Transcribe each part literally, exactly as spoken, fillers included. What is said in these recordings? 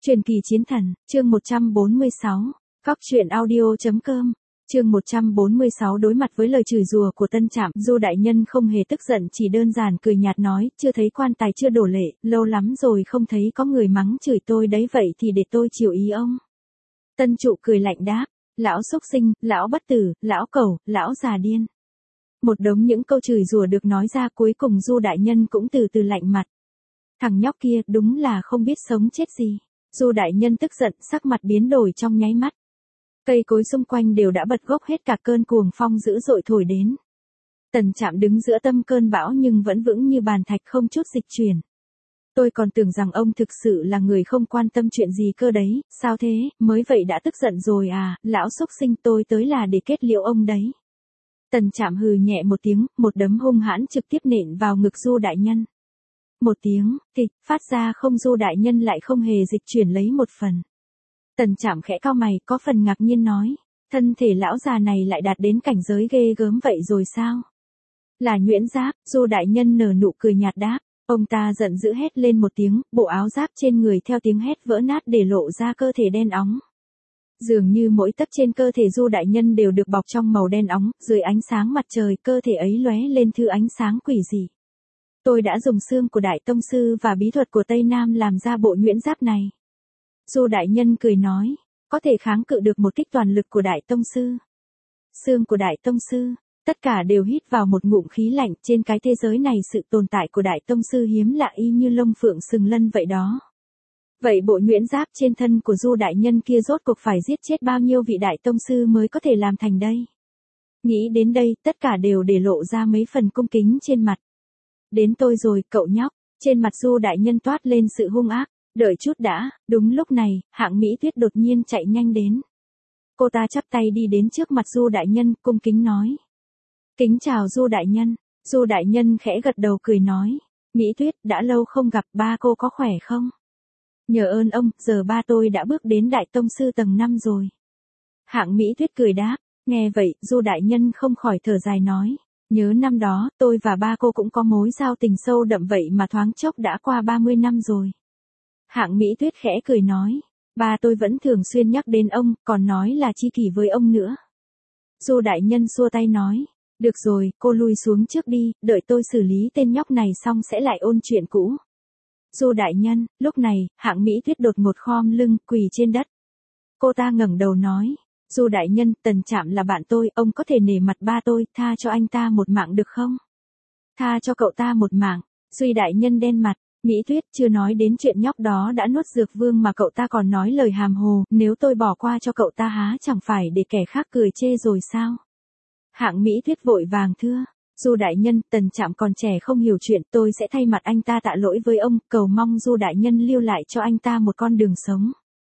Truyền kỳ chiến thần, chương một trăm bốn mươi sáu, Cóc truyện audio.com, chương một trăm bốn mươi sáu đối mặt với lời chửi rủa của Tân Trạm, Du đại nhân không hề tức giận chỉ đơn giản cười nhạt nói, chưa thấy quan tài chưa đổ lệ, lâu lắm rồi không thấy có người mắng chửi tôi đấy vậy thì để tôi chiều ý ông. Tân Trụ cười lạnh đáp, lão xúc sinh, lão bất tử, lão cẩu, lão già điên. Một đống những câu chửi rủa được nói ra cuối cùng Du đại nhân cũng từ từ lạnh mặt. Thằng nhóc kia đúng là không biết sống chết gì. Du đại nhân tức giận, sắc mặt biến đổi trong nháy mắt. Cây cối xung quanh đều đã bật gốc hết cả cơn cuồng phong dữ dội thổi đến. Tần Trạm đứng giữa tâm cơn bão nhưng vẫn vững như bàn thạch không chút dịch chuyển. Tôi còn tưởng rằng ông thực sự là người không quan tâm chuyện gì cơ đấy, sao thế, mới vậy đã tức giận rồi à, lão xúc sinh tôi tới là để kết liễu ông đấy. Tần Trạm hừ nhẹ một tiếng, một đấm hung hãn trực tiếp nện vào ngực Du đại nhân. Một tiếng, thịt, phát ra không Du đại nhân lại không hề dịch chuyển lấy một phần. Tần Trạm khẽ cau mày, có phần ngạc nhiên nói, thân thể lão già này lại đạt đến cảnh giới ghê gớm vậy rồi sao? Là nhuyễn giáp, Du đại nhân nở nụ cười nhạt đáp, ông ta giận dữ hét lên một tiếng, bộ áo giáp trên người theo tiếng hét vỡ nát để lộ ra cơ thể đen óng. Dường như mỗi tấc trên cơ thể Du đại nhân đều được bọc trong màu đen óng, dưới ánh sáng mặt trời cơ thể ấy lóe lên thứ ánh sáng quỷ dị. Tôi đã dùng xương của Đại Tông Sư và bí thuật của Tây Nam làm ra bộ nhuyễn giáp này. Du đại nhân cười nói, có thể kháng cự được một kích toàn lực của Đại Tông Sư. Xương của Đại Tông Sư, tất cả đều hít vào một ngụm khí lạnh, trên cái thế giới này sự tồn tại của Đại Tông Sư hiếm lạ y như lông phượng sừng lân vậy đó. Vậy bộ nhuyễn giáp trên thân của Du đại nhân kia rốt cuộc phải giết chết bao nhiêu vị Đại Tông Sư mới có thể làm thành đây? Nghĩ đến đây, tất cả đều để lộ ra mấy phần cung kính trên mặt. Đến tôi rồi, cậu nhóc, trên mặt Du đại nhân toát lên sự hung ác, đợi chút đã, đúng lúc này, Hạng Mỹ Tuyết đột nhiên chạy nhanh đến. Cô ta chắp tay đi đến trước mặt Du đại nhân, cung kính nói. Kính chào Du đại nhân, Du đại nhân khẽ gật đầu cười nói, Mỹ Tuyết, đã lâu không gặp, ba cô có khỏe không? Nhờ ơn ông, giờ ba tôi đã bước đến Đại Tông Sư tầng năm rồi. Hạng Mỹ Tuyết cười đáp, nghe vậy, Du đại nhân không khỏi thở dài nói. Nhớ năm đó, tôi và ba cô cũng có mối giao tình sâu đậm vậy mà thoáng chốc đã qua ba mươi năm rồi. Hạng Mỹ Tuyết khẽ cười nói, ba tôi vẫn thường xuyên nhắc đến ông, còn nói là tri kỷ với ông nữa. Du đại nhân xua tay nói, được rồi, cô lui xuống trước đi, đợi tôi xử lý tên nhóc này xong sẽ lại ôn chuyện cũ. Du đại nhân, lúc này, Hạng Mỹ Tuyết đột ngột khom lưng, quỳ trên đất. Cô ta ngẩng đầu nói. Du đại nhân, Tần Trạm là bạn tôi, ông có thể nể mặt ba tôi, tha cho anh ta một mạng được không? Tha cho cậu ta một mạng, Duy đại nhân đen mặt, Mỹ Tuyết chưa nói đến chuyện nhóc đó đã nuốt dược vương mà cậu ta còn nói lời hàm hồ, nếu tôi bỏ qua cho cậu ta há chẳng phải để kẻ khác cười chê rồi sao? Hạng Mỹ Tuyết vội vàng thưa, Du đại nhân, Tần Trạm còn trẻ không hiểu chuyện, tôi sẽ thay mặt anh ta tạ lỗi với ông, cầu mong Du đại nhân lưu lại cho anh ta một con đường sống.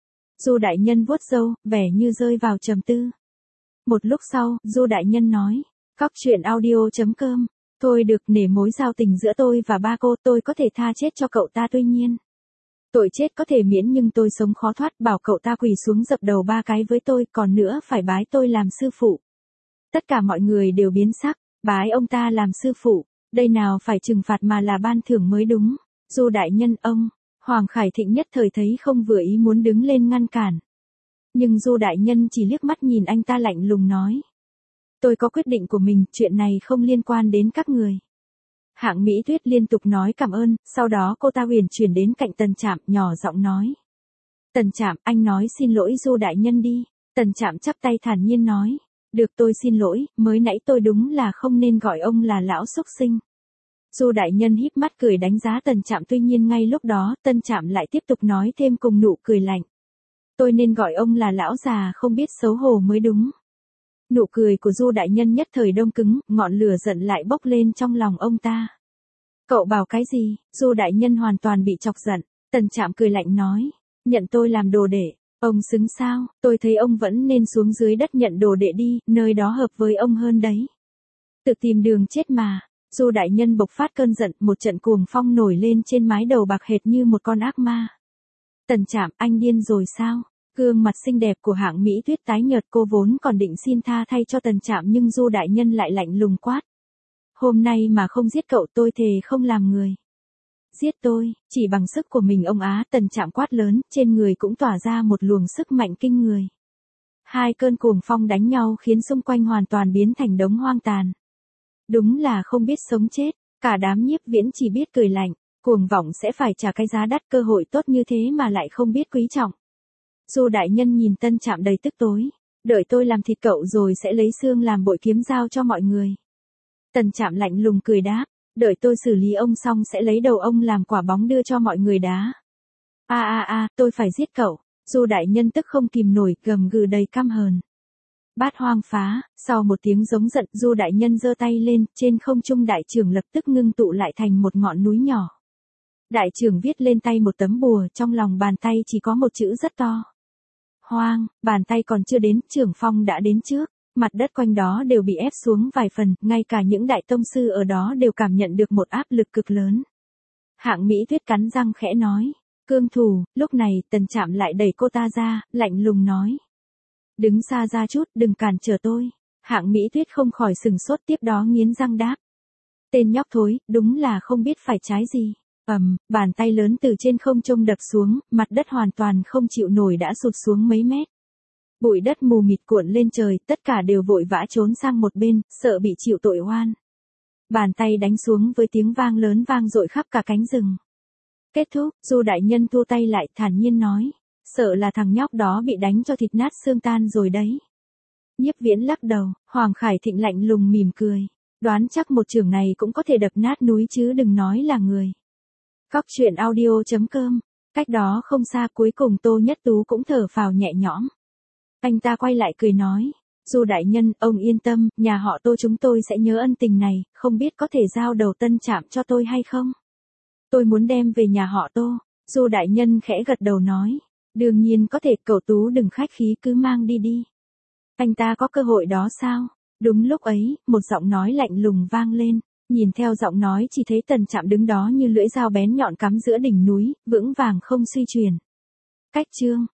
Du đại nhân vuốt râu, vẻ như rơi vào trầm tư. Một lúc sau, Du đại nhân nói, Cóc truyện audio.com, thôi được, nể mối giao tình giữa tôi và ba cô, tôi có thể tha chết cho cậu ta tuy nhiên. Tội chết có thể miễn nhưng tôi sống khó thoát, bảo cậu ta quỳ xuống dập đầu ba cái với tôi, còn nữa phải bái tôi làm sư phụ. Tất cả mọi người đều biến sắc, bái ông ta làm sư phụ, đây nào phải trừng phạt mà là ban thưởng mới đúng. Du đại nhân ông. Hoàng Khải Thịnh nhất thời thấy không vừa ý muốn đứng lên ngăn cản. Nhưng Du đại nhân chỉ liếc mắt nhìn anh ta lạnh lùng nói. Tôi có quyết định của mình, chuyện này không liên quan đến các người. Hạng Mỹ Tuyết liên tục nói cảm ơn, sau đó cô ta huyền chuyển đến cạnh Tần Trạm, nhỏ giọng nói. Tần Trạm, anh nói xin lỗi Du đại nhân đi. Tần Trạm chắp tay thản nhiên nói. Được, tôi xin lỗi, mới nãy tôi đúng là không nên gọi ông là lão xúc sinh. Du đại nhân híp mắt cười đánh giá Tần Trạm, tuy nhiên ngay lúc đó, Tần Trạm lại tiếp tục nói thêm cùng nụ cười lạnh. Tôi nên gọi ông là lão già không biết xấu hổ mới đúng. Nụ cười của Du đại nhân nhất thời đông cứng, ngọn lửa giận lại bốc lên trong lòng ông ta. Cậu bảo cái gì? Du đại nhân hoàn toàn bị chọc giận. Tần Trạm cười lạnh nói, nhận tôi làm đồ đệ. Ông xứng sao, tôi thấy ông vẫn nên xuống dưới đất nhận đồ đệ đi, nơi đó hợp với ông hơn đấy. Tự tìm đường chết mà. Du đại nhân bộc phát cơn giận, một trận cuồng phong nổi lên trên mái đầu bạc hệt như một con ác ma. Tần Trạm, anh điên rồi sao? Gương mặt xinh đẹp của Hạng Mỹ Tuyết tái nhợt, cô vốn còn định xin tha thay cho Tần Trạm nhưng Du đại nhân lại lạnh lùng quát. Hôm nay mà không giết cậu tôi thề không làm người. Giết tôi, chỉ bằng sức của mình ông á, Tần Trạm quát lớn, trên người cũng tỏa ra một luồng sức mạnh kinh người. Hai cơn cuồng phong đánh nhau khiến xung quanh hoàn toàn biến thành đống hoang tàn. Đúng là không biết sống chết, cả đám Nhiếp Viễn chỉ biết cười lạnh, cuồng vọng sẽ phải trả cái giá đắt, cơ hội tốt như thế mà lại không biết quý trọng. Du đại nhân nhìn Tân Trạm đầy tức tối, đợi tôi làm thịt cậu rồi sẽ lấy xương làm bội kiếm giao cho mọi người. Tần Trạm lạnh lùng cười đáp, đợi tôi xử lý ông xong sẽ lấy đầu ông làm quả bóng đưa cho mọi người đá. A a a, tôi phải giết cậu. Du đại nhân tức không kìm nổi, gầm gừ đầy căm hờn. Bát hoang phá, sau một tiếng giống giận, Du đại nhân giơ tay lên, trên không trung đại trưởng lập tức ngưng tụ lại thành một ngọn núi nhỏ. Đại trưởng viết lên tay một tấm bùa, trong lòng bàn tay chỉ có một chữ rất to. Hoang, bàn tay còn chưa đến, trưởng phong đã đến trước, mặt đất quanh đó đều bị ép xuống vài phần, ngay cả những đại tông sư ở đó đều cảm nhận được một áp lực cực lớn. Hạng Mỹ Tuyết cắn răng khẽ nói, cương thủ. Lúc này Tần Trạm lại đẩy cô ta ra, lạnh lùng nói. Đứng xa ra chút, đừng cản trở tôi. Hạng Mỹ Tuyết không khỏi sừng sốt, tiếp đó nghiến răng đáp. Tên nhóc thối, đúng là không biết phải trái gì. Ầm, bàn tay lớn từ trên không trung đập xuống, mặt đất hoàn toàn không chịu nổi đã sụt xuống mấy mét. Bụi đất mù mịt cuộn lên trời, tất cả đều vội vã trốn sang một bên, sợ bị chịu tội oan. Bàn tay đánh xuống với tiếng vang lớn vang dội khắp cả cánh rừng. Kết thúc, Du đại nhân thu tay lại, thản nhiên nói, sợ là thằng nhóc đó bị đánh cho thịt nát xương tan rồi đấy. Nhiếp Viễn lắc đầu, Hoàng Khải Thịnh lạnh lùng mỉm cười, đoán chắc một chưởng này cũng có thể đập nát núi chứ đừng nói là người. Góc truyện audio chấm com, cách đó không xa, cuối cùng Tô Nhất Tú cũng thở phào nhẹ nhõm. Anh ta quay lại cười nói, Du đại nhân, ông yên tâm, nhà họ Tô chúng tôi sẽ nhớ ân tình này, không biết có thể giao đầu Tân Trạm cho tôi hay không? Tôi muốn đem về nhà họ Tô. Du đại nhân khẽ gật đầu nói, đương nhiên có thể, cậu Tú đừng khách khí, cứ mang đi đi. Anh ta có cơ hội đó sao? Đúng lúc ấy, một giọng nói lạnh lùng vang lên, nhìn theo giọng nói chỉ thấy Tần Trạm đứng đó như lưỡi dao bén nhọn cắm giữa đỉnh núi, vững vàng không suy chuyển. Cách chương